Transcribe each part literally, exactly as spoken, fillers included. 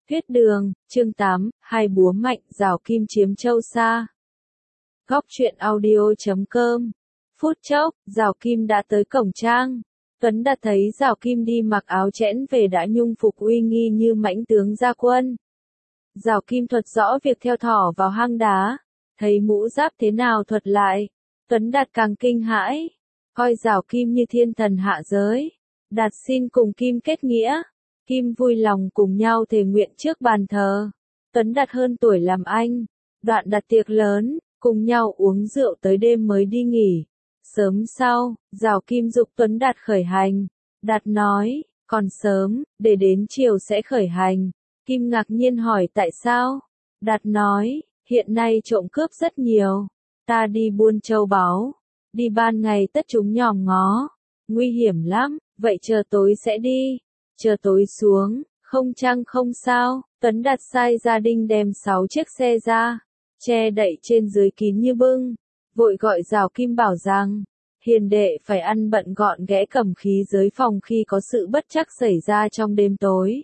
Huyết đường, chương tám, hai búa mạnh, rào kim chiếm châu xa. Góc truyện audio chấm com. Phút chốc, rào kim đã tới cổng trang. Tuấn đã thấy rào kim đi mặc áo chẽn về đã nhung phục uy nghi như mãnh tướng ra quân. Rào kim thuật rõ việc theo thỏ vào hang đá. Thấy mũ giáp thế nào thuật lại. Tuấn Đạt càng kinh hãi. Coi rào kim như thiên thần hạ giới. Đạt xin cùng kim kết nghĩa. Kim vui lòng cùng nhau thề nguyện trước bàn thờ. Tuấn Đạt hơn tuổi làm anh. Đoạn đặt tiệc lớn, cùng nhau uống rượu tới đêm mới đi nghỉ. Sớm sau, rào kim dục Tuấn Đạt khởi hành. Đạt nói, còn sớm, để đến chiều sẽ khởi hành. Kim ngạc nhiên hỏi tại sao? Đạt nói, hiện nay trộm cướp rất nhiều. Ta đi buôn châu báu. Đi ban ngày tất chúng nhòm ngó. Nguy hiểm lắm, vậy chờ tối sẽ đi. Chờ tối xuống, không chăng không sao. Tuấn Đạt sai gia đình đem sáu chiếc xe ra. Che đậy trên dưới kín như bưng. Vội gọi rào kim bảo rằng, hiền đệ phải ăn bận gọn ghẽ cầm khí giới phòng khi có sự bất trắc xảy ra trong đêm tối.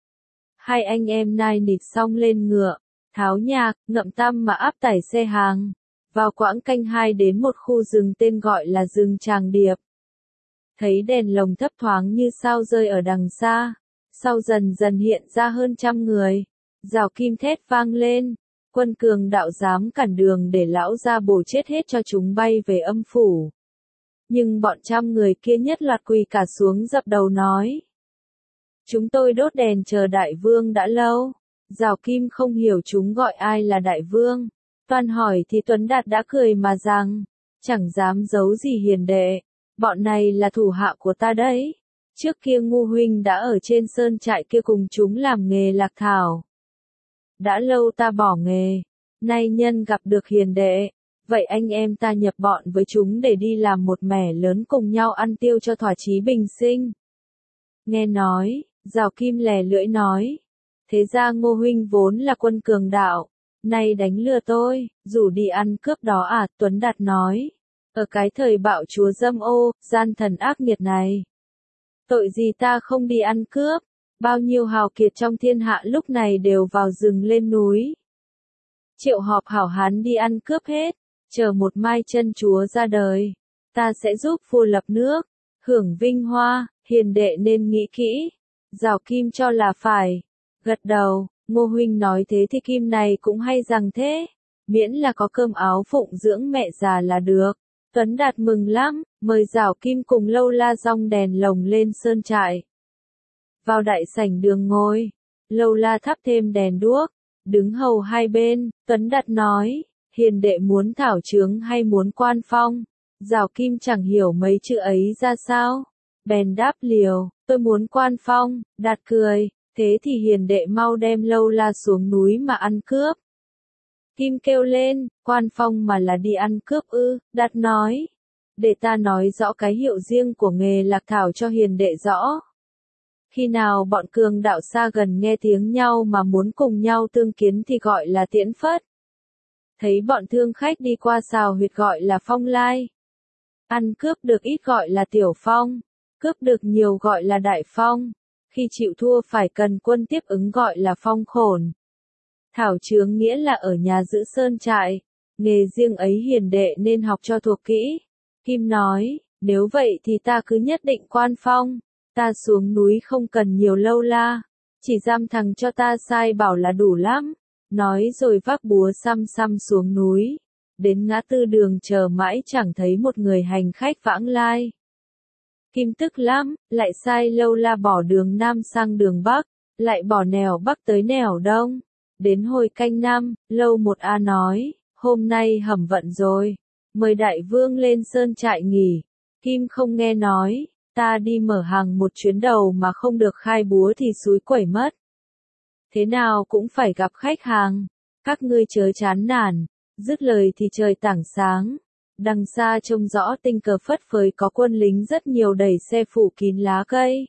Hai anh em nai nịt xong lên ngựa, tháo nhạc, ngậm tăm mà áp tải xe hàng. Vào quãng canh hai đến một khu rừng tên gọi là rừng Tràng Điệp. Thấy đèn lồng thấp thoáng như sao rơi ở đằng xa. Sau dần dần hiện ra hơn trăm người. Rào kim thét vang lên. Quân cường đạo dám cản đường để lão ra bổ chết hết cho chúng bay về âm phủ. Nhưng bọn trăm người kia nhất loạt quỳ cả xuống dập đầu nói. Chúng tôi đốt đèn chờ đại vương đã lâu. Rào kim không hiểu chúng gọi ai là đại vương. Toàn hỏi thì Tuấn Đạt đã cười mà rằng. Chẳng dám giấu gì hiền đệ. Bọn này là thủ hạ của ta đấy. Trước kia Ngu huynh đã ở trên sơn trại kia cùng chúng làm nghề lạc thảo. Đã lâu ta bỏ nghề. Nay nhân gặp được hiền đệ. Vậy anh em ta nhập bọn với chúng để đi làm một mẻ lớn cùng nhau ăn tiêu cho thỏa chí bình sinh. Nghe nói, rào kim lè lưỡi nói. Thế ra Ngô huynh vốn là quân cường đạo. Nay đánh lừa tôi, rủ đi ăn cướp đó à? Tuấn Đạt nói. Ở cái thời bạo chúa dâm ô, gian thần ác nghiệt này. Tội gì ta không đi ăn cướp, bao nhiêu hào kiệt trong thiên hạ lúc này đều vào rừng lên núi. Triệu họp hảo hán đi ăn cướp hết, chờ một mai chân chúa ra đời. Ta sẽ giúp vua lập nước, hưởng vinh hoa, hiền đệ nên nghĩ kỹ. Rào kim cho là phải, gật đầu, Ngô huynh nói thế thì kim này cũng hay rằng thế. Miễn là có cơm áo phụng dưỡng mẹ già là được. Tuấn Đạt mừng lắm, mời rào kim cùng lâu la rong đèn lồng lên sơn trại. Vào đại sảnh đường ngồi, lâu la thắp thêm đèn đuốc, đứng hầu hai bên, Tuấn Đạt nói, hiền đệ muốn thảo chướng hay muốn quan phong. Rào kim chẳng hiểu mấy chữ ấy ra sao, bèn đáp liều, tôi muốn quan phong. Đạt cười, thế thì hiền đệ mau đem lâu la xuống núi mà ăn cướp. Kim kêu lên, quan phong mà là đi ăn cướp ư? Đạt nói, để ta nói rõ cái hiệu riêng của nghề lạc thảo cho hiền đệ rõ. Khi nào bọn cường đạo xa gần nghe tiếng nhau mà muốn cùng nhau tương kiến thì gọi là tiễn phất. Thấy bọn thương khách đi qua xào huyệt gọi là phong lai. Ăn cướp được ít gọi là tiểu phong, cướp được nhiều gọi là đại phong. Khi chịu thua phải cần quân tiếp ứng gọi là phong khổn. Thảo chướng nghĩa là ở nhà giữ sơn trại, nghề riêng ấy hiền đệ nên học cho thuộc kỹ. Kim nói, nếu vậy thì ta cứ nhất định quan phong, ta xuống núi không cần nhiều lâu la, chỉ giam thằng cho ta sai bảo là đủ lắm. Nói rồi vác búa xăm xăm xuống núi, đến ngã tư đường chờ mãi chẳng thấy một người hành khách vãng lai. Kim tức lắm, lại sai lâu la bỏ đường Nam sang đường Bắc, lại bỏ nẻo Bắc tới nẻo Đông. Đến hồi canh năm, lâu một A nói, hôm nay hầm vận rồi, mời đại vương lên sơn trại nghỉ. Kim không nghe nói, ta đi mở hàng một chuyến đầu mà không được khai búa thì xúi quẩy mất. Thế nào cũng phải gặp khách hàng, các ngươi chớ chán nản. Dứt lời thì trời tảng sáng, đằng xa trông rõ tinh cờ phất phới có quân lính rất nhiều đẩy xe phủ kín lá cây.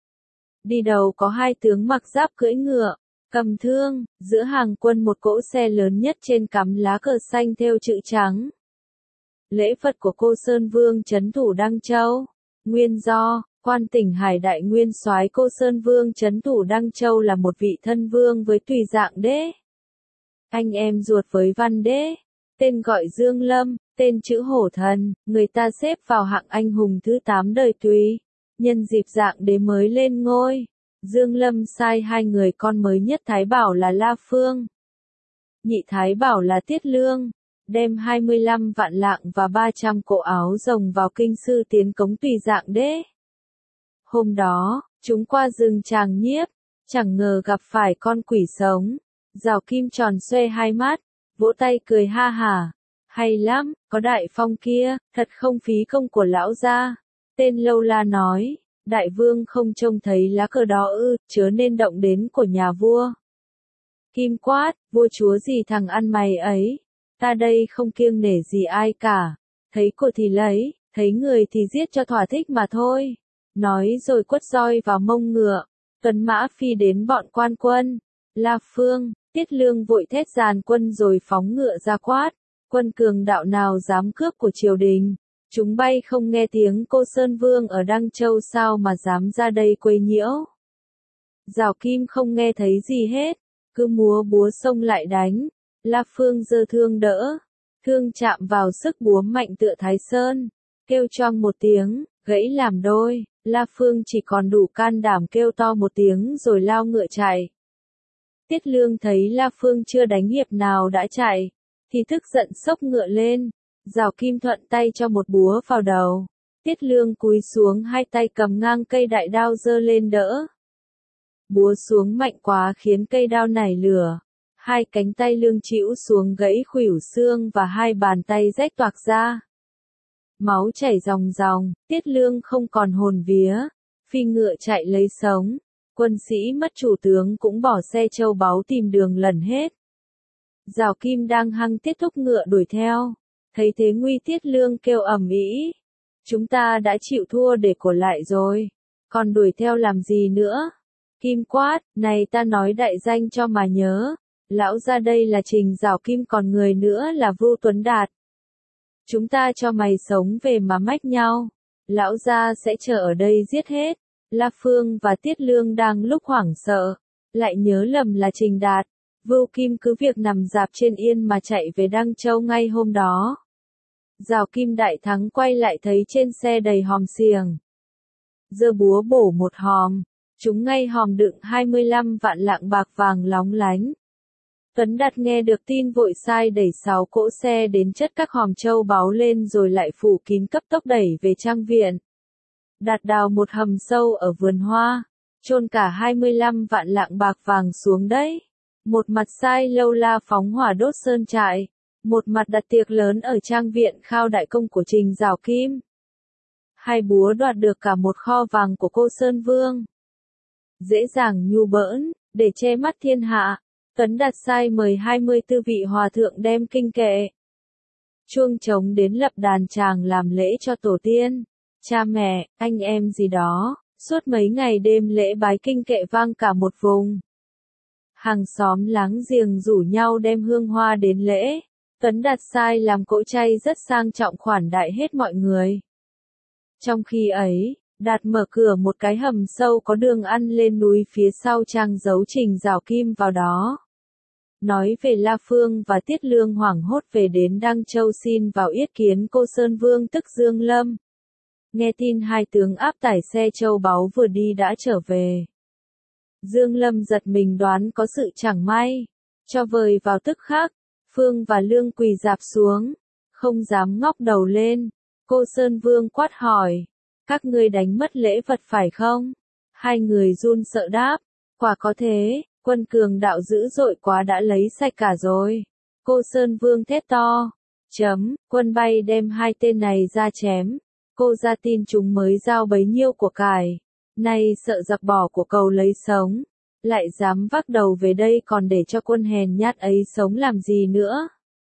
Đi đầu có hai tướng mặc giáp cưỡi ngựa, cầm thương, giữa hàng quân một cỗ xe lớn nhất trên cắm lá cờ xanh thêu chữ trắng. Lễ Phật của cô Sơn Vương trấn thủ Đăng Châu. Nguyên do, Quan tỉnh Hải Đại Nguyên soái Cô Sơn Vương trấn thủ Đăng Châu là một vị thân vương với tùy dạng đế. Anh em ruột với Văn Đế, tên gọi Dương Lâm, tên chữ Hổ Thần, người ta xếp vào hạng anh hùng thứ tám đời Tùy. Nhân dịp dạng đế mới lên ngôi, Dương Lâm sai hai người con mới nhất Thái Bảo là La Phương, nhị Thái Bảo là Tiết Lương, đem hai mươi lăm vạn lạng và ba trăm cỗ áo rồng vào kinh sư tiến cống tùy dạng đế. Hôm đó, chúng qua rừng Tràng Nhiếp, chẳng ngờ gặp phải con quỷ sống. Giảo Kim tròn xoe hai mắt, vỗ tay cười ha hả. Hay lắm, có đại phong kia, thật không phí công của lão gia. Tên Lâu La nói, đại vương không trông thấy lá cờ đó ư, chớ nên động đến của nhà vua. Kim quát, vua chúa gì thằng ăn mày ấy, ta đây không kiêng nể gì ai cả, thấy của thì lấy, thấy người thì giết cho thỏa thích mà thôi. Nói rồi quất roi vào mông ngựa, tuấn mã phi đến bọn quan quân. La Phương, Tiết Lương vội thét dàn quân rồi phóng ngựa ra quát, quân cường đạo nào dám cướp của triều đình, chúng bay không nghe tiếng Cô Sơn Vương ở Đăng Châu sao mà dám ra đây quấy nhiễu. Giảo Kim không nghe thấy gì hết, cứ múa búa xông lại đánh, La Phương giơ thương đỡ, thương chạm vào sức búa mạnh tựa Thái Sơn, kêu choang một tiếng, gãy làm đôi, La Phương chỉ còn đủ can đảm kêu to một tiếng rồi lao ngựa chạy. Tiết Lương thấy La Phương chưa đánh hiệp nào đã chạy, thì tức giận xốc ngựa lên, Giảo Kim thuận tay cho một búa vào đầu. Tiết Lương cúi xuống hai tay cầm ngang cây đại đao giơ lên đỡ. Búa xuống mạnh quá khiến cây đao nảy lửa, hai cánh tay Lương chĩu xuống gãy khuỷu xương và hai bàn tay rách toạc ra. Máu chảy ròng ròng, Tiết Lương không còn hồn vía, phi ngựa chạy lấy sống. Quân sĩ mất chủ tướng cũng bỏ xe châu báu tìm đường lẩn hết. Giảo Kim đang hăng tiết thúc ngựa đuổi theo, thấy thế nguy Tiết Lương kêu ầm ĩ, chúng ta đã chịu thua để của lại rồi, còn đuổi theo làm gì nữa? Kim quát, này ta nói đại danh cho mà nhớ, lão ra đây là Trình Giảo Kim còn người nữa là Vu Tuấn Đạt. Chúng ta cho mày sống về mà mách nhau, lão gia sẽ chờ ở đây giết hết. La Phương và Tiết Lương đang lúc hoảng sợ, lại nhớ lầm là Trình Đạt. Vưu Kim cứ việc nằm dạp trên yên mà chạy về Đăng Châu ngay hôm đó. Giảo Kim đại thắng quay lại thấy trên xe đầy hòm xiềng. Giơ búa bổ một hòm, chúng ngay hòm đựng hai mươi lăm vạn lạng bạc vàng lóng lánh. Tuấn Đạt nghe được tin vội sai đẩy sáu cỗ xe đến chất các hòm châu báu lên rồi lại phủ kín cấp tốc đẩy về trang viện. Đạt đào một hầm sâu ở vườn hoa, chôn cả hai mươi lăm vạn lạng bạc vàng xuống đấy. Một mặt sai Lâu La phóng hỏa đốt sơn trại, một mặt đặt tiệc lớn ở trang viện khao đại công của Trình Giảo Kim. Hai búa đoạt được cả một kho vàng của Cô Sơn Vương. Dễ dàng nhu bỡn, để che mắt thiên hạ, Tuấn Đạt sai mời hai mươi tư vị hòa thượng đem kinh kệ, chuông trống đến lập đàn tràng làm lễ cho tổ tiên, cha mẹ, anh em gì đó, suốt mấy ngày đêm lễ bái kinh kệ vang cả một vùng. Hàng xóm láng giềng rủ nhau đem hương hoa đến lễ, Tuấn Đạt sai làm cỗ chay rất sang trọng khoản đại hết mọi người. Trong khi ấy, Đạt mở cửa một cái hầm sâu có đường ăn lên núi phía sau trang giấu Trình Giảo Kim vào đó. Nói về La Phương và Tiết Lương hoảng hốt về đến Đăng Châu xin vào yết kiến Cô Sơn Vương tức Dương Lâm. Nghe tin hai tướng áp tải xe châu báu vừa đi đã trở về. Dương Lâm giật mình đoán có sự chẳng may. Cho vời vào tức khắc, Phương và Lương quỳ dạp xuống, không dám ngóc đầu lên. Cô Sơn Vương quát hỏi, các ngươi đánh mất lễ vật phải không? Hai người run sợ đáp, quả có thế, quân cường đạo dữ dội quá đã lấy sạch cả rồi. Cô Sơn Vương thét to, chấm, quân bay đem hai tên này ra chém. Cô ra tin chúng mới giao bấy nhiêu của cải, nay sợ giặc bỏ của cầu lấy sống, lại dám vác đầu về đây còn để cho quân hèn nhát ấy sống làm gì nữa.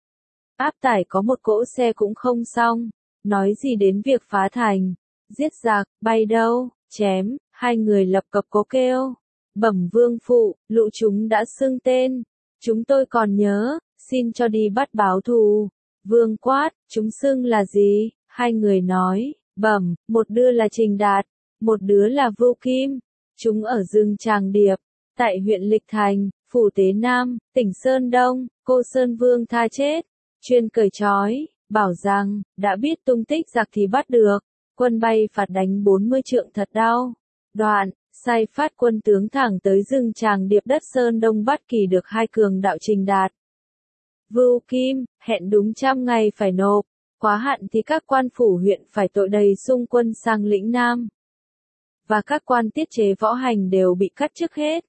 Áp tải có một cỗ xe cũng không xong, nói gì đến việc phá thành, giết giặc, bay đâu, chém, hai người lập cập cố kêu. Bẩm vương phụ, lũ chúng đã xưng tên, chúng tôi còn nhớ, xin cho đi bắt báo thù. Vương quát, chúng xưng là gì? Hai người nói, bẩm, một đưa là Trình Đạt, một đứa là Vưu Kim. Chúng ở rừng Tràng Điệp, tại huyện Lịch Thành, Phủ Tế Nam, tỉnh Sơn Đông, cô Sơn Vương tha chết, chuyên cởi trói, bảo rằng, đã biết tung tích giặc thì bắt được, quân bay phạt đánh bốn mươi trượng thật đau. Đoạn, sai phát quân tướng thẳng tới rừng Tràng Điệp đất Sơn Đông bắt kỳ được hai cường đạo Trình Đạt, Vưu Kim, hẹn đúng trăm ngày phải nộp, quá hạn thì các quan phủ huyện phải tội đầy xung quân sang lĩnh Nam. Và các quan tiết chế võ hành đều bị cắt chức hết.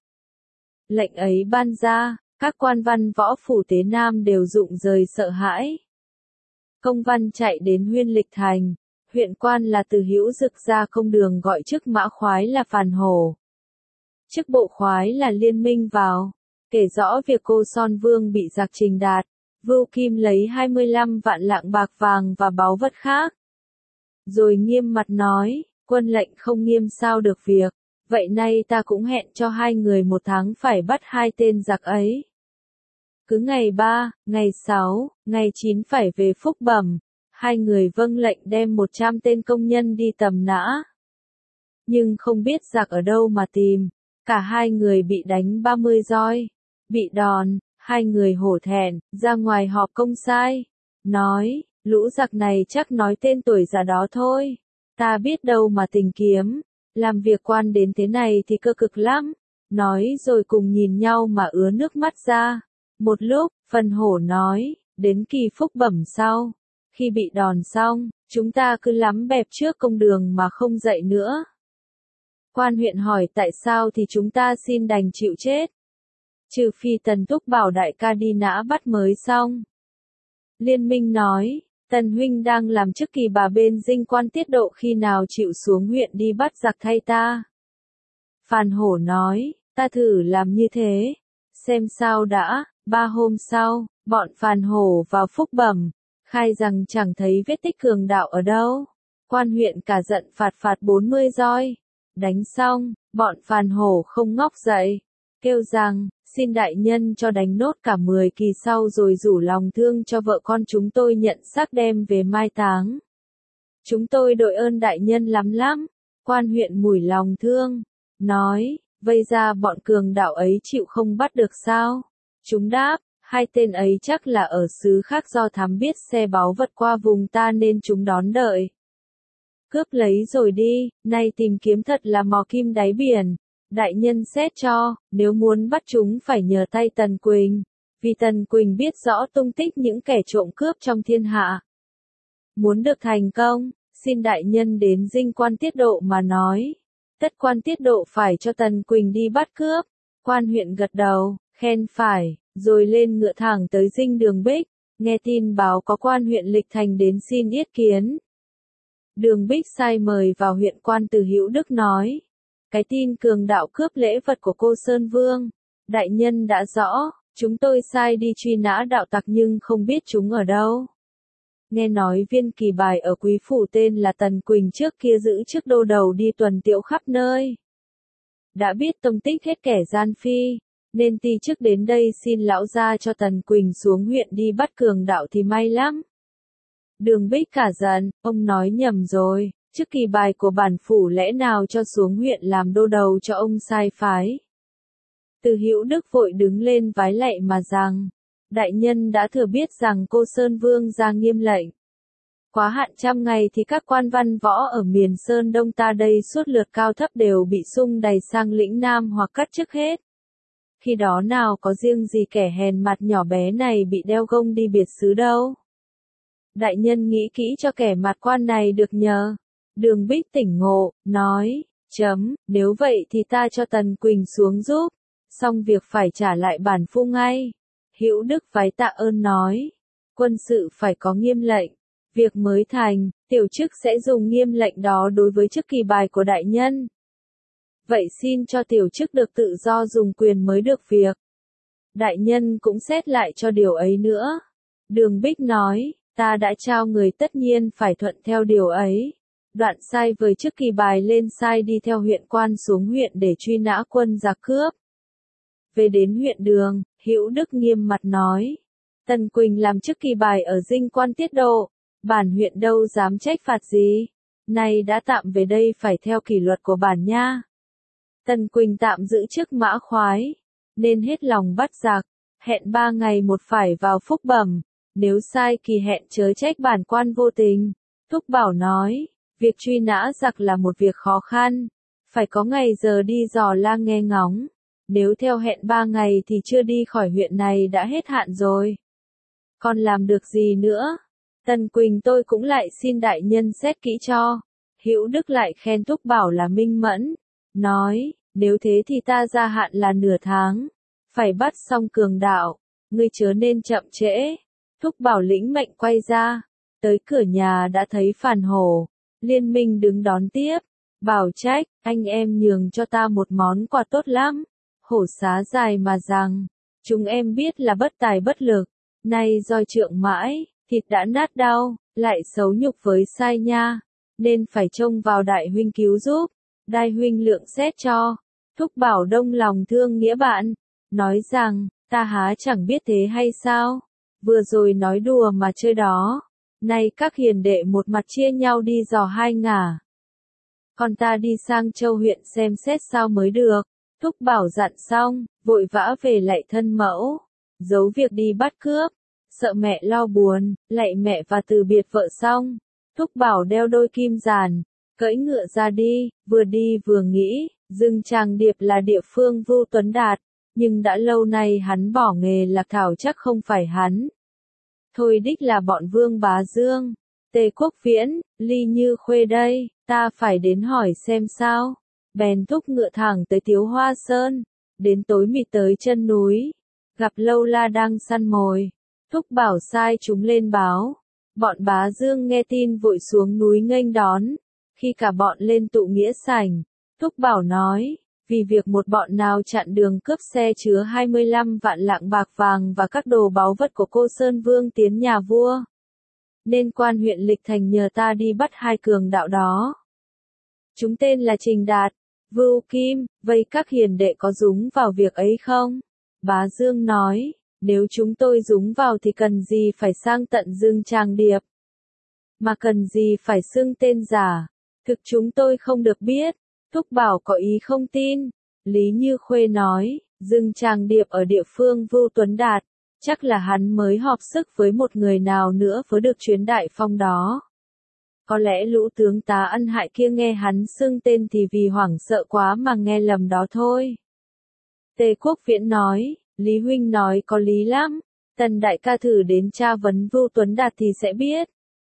Lệnh ấy ban ra, các quan văn võ phủ Tế Nam đều rụng rời sợ hãi. Công văn chạy đến huyện Lịch Thành, huyện quan là Từ Hữu Dực ra công đường gọi chức mã khoái là Phàn Hổ. Chức bộ khoái là Liên Minh vào, kể rõ việc cô Son Vương bị giặc Trình Đạt, Vưu Kim lấy hai mươi lăm vạn lạng bạc vàng và báu vật khác. Rồi nghiêm mặt nói, quân lệnh không nghiêm sao được việc, vậy nay ta cũng hẹn cho hai người một tháng phải bắt hai tên giặc ấy. Cứ ngày ba, ngày sáu, ngày chín phải về Phúc Bẩm, hai người vâng lệnh đem một trăm tên công nhân đi tầm nã. Nhưng không biết giặc ở đâu mà tìm, cả hai người bị đánh ba mươi roi, bị đòn, hai người hổ thẹn, ra ngoài họp công sai, nói, lũ giặc này chắc nói tên tuổi già đó thôi, ta biết đâu mà tìm kiếm, làm việc quan đến thế này thì cơ cực lắm, nói rồi cùng nhìn nhau mà ứa nước mắt ra. Một lúc, Phần Hổ nói, đến kỳ Phúc Bẩm sau, khi bị đòn xong, chúng ta cứ lắm bẹp trước công đường mà không dậy nữa. Quan huyện hỏi tại sao thì chúng ta xin đành chịu chết. Trừ phi Tần Túc bảo đại ca đi nã bắt mới xong. Liên Minh nói, Tần huynh đang làm chức kỳ bà bên dinh quan tiết độ khi nào chịu xuống huyện đi bắt giặc thay ta. Phàn Hổ nói, ta thử làm như thế, xem sao đã. Ba hôm sau, bọn Phàn Hổ vào Phúc Bẩm, khai rằng chẳng thấy vết tích cường đạo ở đâu. Quan huyện cả giận phạt phạt bốn mươi roi. Đánh xong, bọn Phàn Hổ không ngóc dậy, kêu rằng, xin đại nhân cho đánh nốt cả mười kỳ sau rồi rủ lòng thương cho vợ con chúng tôi nhận xác đem về mai táng. Chúng tôi đội ơn đại nhân lắm lắm. Quan huyện mủi lòng thương, nói, vây ra bọn cường đạo ấy chịu không bắt được sao? Chúng đáp, hai tên ấy chắc là ở xứ khác do thám biết xe báu vật qua vùng ta nên chúng đón đợi. Cướp lấy rồi đi, nay tìm kiếm thật là mò kim đáy biển. Đại nhân xét cho, nếu muốn bắt chúng phải nhờ tay Tần Quỳnh, vì Tần Quỳnh biết rõ tung tích những kẻ trộm cướp trong thiên hạ. Muốn được thành công, xin đại nhân đến dinh quan tiết độ mà nói. Tất quan tiết độ phải cho Tần Quỳnh đi bắt cướp. Quan huyện gật đầu, khen phải, rồi lên ngựa thẳng tới dinh Đường Bích, nghe tin báo có quan huyện Lịch Thành đến xin yết kiến. Đường Bích sai mời vào huyện quan Từ Hữu Đức nói, cái tin cường đạo cướp lễ vật của cô Sơn Vương, đại nhân đã rõ, chúng tôi sai đi truy nã đạo tặc nhưng không biết chúng ở đâu. Nghe nói Viên Kỳ Bài ở Quý Phủ tên là Tần Quỳnh trước kia giữ chức đô đầu đi tuần tiễu khắp nơi. Đã biết tông tích hết kẻ gian phi, nên ti chức đến đây xin lão gia cho Tần Quỳnh xuống huyện đi bắt cường đạo thì may lắm. Đường Bích cả giận, ông nói nhầm rồi, chức Kỳ Bài của bản phủ lẽ nào cho xuống huyện làm đô đầu cho ông sai phái. Từ Hữu Đức vội đứng lên vái lạy mà rằng, đại nhân đã thừa biết rằng cô Sơn Vương ra nghiêm lệnh. Quá hạn trăm ngày thì các quan văn võ ở miền Sơn Đông ta đây suốt lượt cao thấp đều bị sung đày sang lĩnh Nam hoặc cắt chức hết. Khi đó nào có riêng gì kẻ hèn mặt nhỏ bé này bị đeo gông đi biệt xứ đâu. Đại nhân nghĩ kỹ cho kẻ mặt quan này được nhờ. Đường Bích tỉnh ngộ, nói, chấm, nếu vậy thì ta cho Tần Quỳnh xuống giúp, xong việc phải trả lại bản phu ngay. Hữu Đức vái tạ ơn nói, quân sự phải có nghiêm lệnh, việc mới thành, tiểu chức sẽ dùng nghiêm lệnh đó đối với chức Kỳ Bài của đại nhân. Vậy xin cho tiểu chức được tự do dùng quyền mới được việc. Đại nhân cũng xét lại cho điều ấy nữa. Đường Bích nói, ta đã trao người tất nhiên phải thuận theo điều ấy. Đoạn sai với chức Kỳ Bài lên sai đi theo huyện quan xuống huyện để truy nã quân giặc cướp. Về đến huyện Đường, Hữu Đức nghiêm mặt nói, Tần Quỳnh làm chức Kỳ Bài ở dinh quan tiết độ, bản huyện đâu dám trách phạt gì. Này đã tạm về đây phải theo kỷ luật của bản nha. Tần Quỳnh tạm giữ chức mã khoái, nên hết lòng bắt giặc, hẹn ba ngày một phải vào phúc bẩm, nếu sai kỳ hẹn chớ trách bản quan vô tình. Thúc Bảo nói, việc truy nã giặc là một việc khó khăn, phải có ngày giờ đi dò la nghe ngóng, nếu theo hẹn ba ngày thì chưa đi khỏi huyện này đã hết hạn rồi. Còn làm được gì nữa? Tần Quỳnh tôi cũng lại xin đại nhân xét kỹ cho. Hữu Đức lại khen Thúc Bảo là minh mẫn, nói, nếu thế thì ta gia hạn là nửa tháng, phải bắt xong cường đạo, ngươi chớ nên chậm trễ. Thúc Bảo lĩnh mệnh quay ra, tới cửa nhà đã thấy Phàn Hổ, Liên Minh đứng đón tiếp, bảo trách, anh em nhường cho ta một món quà tốt lắm. Hổ xá dài mà rằng, chúng em biết là bất tài bất lực, nay roi trượng mãi, thịt đã nát đau, lại xấu nhục với sai nha, nên phải trông vào đại huynh cứu giúp, đại huynh lượng xét cho. Thúc Bảo đông lòng thương nghĩa bạn, nói rằng, ta há chẳng biết thế hay sao, vừa rồi nói đùa mà chơi đó, nay các hiền đệ một mặt chia nhau đi dò hai ngả. Còn ta đi sang Châu huyện xem xét sao mới được. Thúc Bảo dặn xong, vội vã về lạy thân mẫu, giấu việc đi bắt cướp, sợ mẹ lo buồn, lạy mẹ và từ biệt vợ xong. Thúc Bảo đeo đôi kim giàn, cưỡi ngựa ra đi, vừa đi vừa nghĩ, rừng Tràng Điệp là địa phương Vưu Tuấn Đạt, nhưng đã lâu nay hắn bỏ nghề lạc thảo chắc không phải hắn. Thôi đích là bọn Vương Bá Dương, Tề Quốc Viễn, Ly Như Khuê đây, ta phải đến hỏi xem sao. Bèn thúc ngựa thẳng tới Tiếu Hoa Sơn, đến tối mịt tới chân núi, gặp Lâu La đang săn mồi. Thúc Bảo sai chúng lên báo, bọn Bá Dương nghe tin vội xuống núi nghênh đón. Khi cả bọn lên tụ nghĩa sảnh, Thúc Bảo nói, vì việc một bọn nào chặn đường cướp xe chứa hai mươi lăm vạn lạng bạc vàng và các đồ báu vật của cô Sơn Vương tiến nhà vua, nên quan huyện Lịch Thành nhờ ta đi bắt hai cường đạo đó. Chúng tên là Trình Đạt, Vưu Kim, vậy các hiền đệ có dúng vào việc ấy không? Bá Dương nói, nếu chúng tôi dúng vào thì cần gì phải sang tận rừng Tràng Điệp, mà cần gì phải xưng tên giả, thực chúng tôi không được biết. Thúc Bảo có ý không tin. Lý Như Khuê nói, rừng Tràng Điệp ở địa phương Vưu Tuấn Đạt, chắc là hắn mới họp sức với một người nào nữa với được chuyến đại phong đó. Có lẽ lũ tướng tá ăn hại kia nghe hắn xưng tên thì vì hoảng sợ quá mà nghe lầm đó thôi. Tề Quốc Viễn nói, Lý huynh nói có lý lắm, Tần đại ca thử đến tra vấn Vưu Tuấn Đạt thì sẽ biết.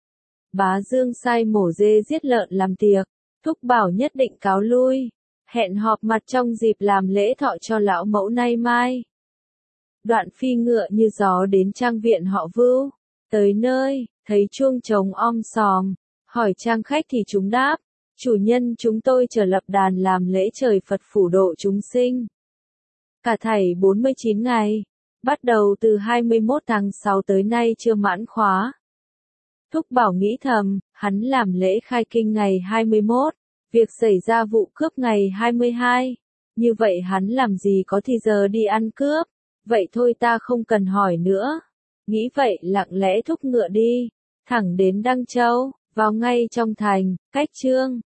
Bá Dương sai mổ dê giết lợn làm tiệc, Thúc Bảo nhất định cáo lui, hẹn họp mặt trong dịp làm lễ thọ cho lão mẫu nay mai. Đoạn phi ngựa như gió đến trang viện họ Vưu, tới nơi, thấy chuông trống om sòm, hỏi trang khách thì chúng đáp, chủ nhân chúng tôi chờ lập đàn làm lễ trời Phật phù độ chúng sinh. Cả thảy bốn mươi chín ngày, bắt đầu từ hai mươi mốt tháng sáu tới nay chưa mãn khóa. Thúc Bảo nghĩ thầm, hắn làm lễ khai kinh ngày hai mươi mốt, việc xảy ra vụ cướp ngày hai mươi hai, như vậy hắn làm gì có thì giờ đi ăn cướp, vậy thôi ta không cần hỏi nữa. Nghĩ vậy lặng lẽ thúc ngựa đi, thẳng đến Đăng Châu, vào ngay trong thành, cách Trương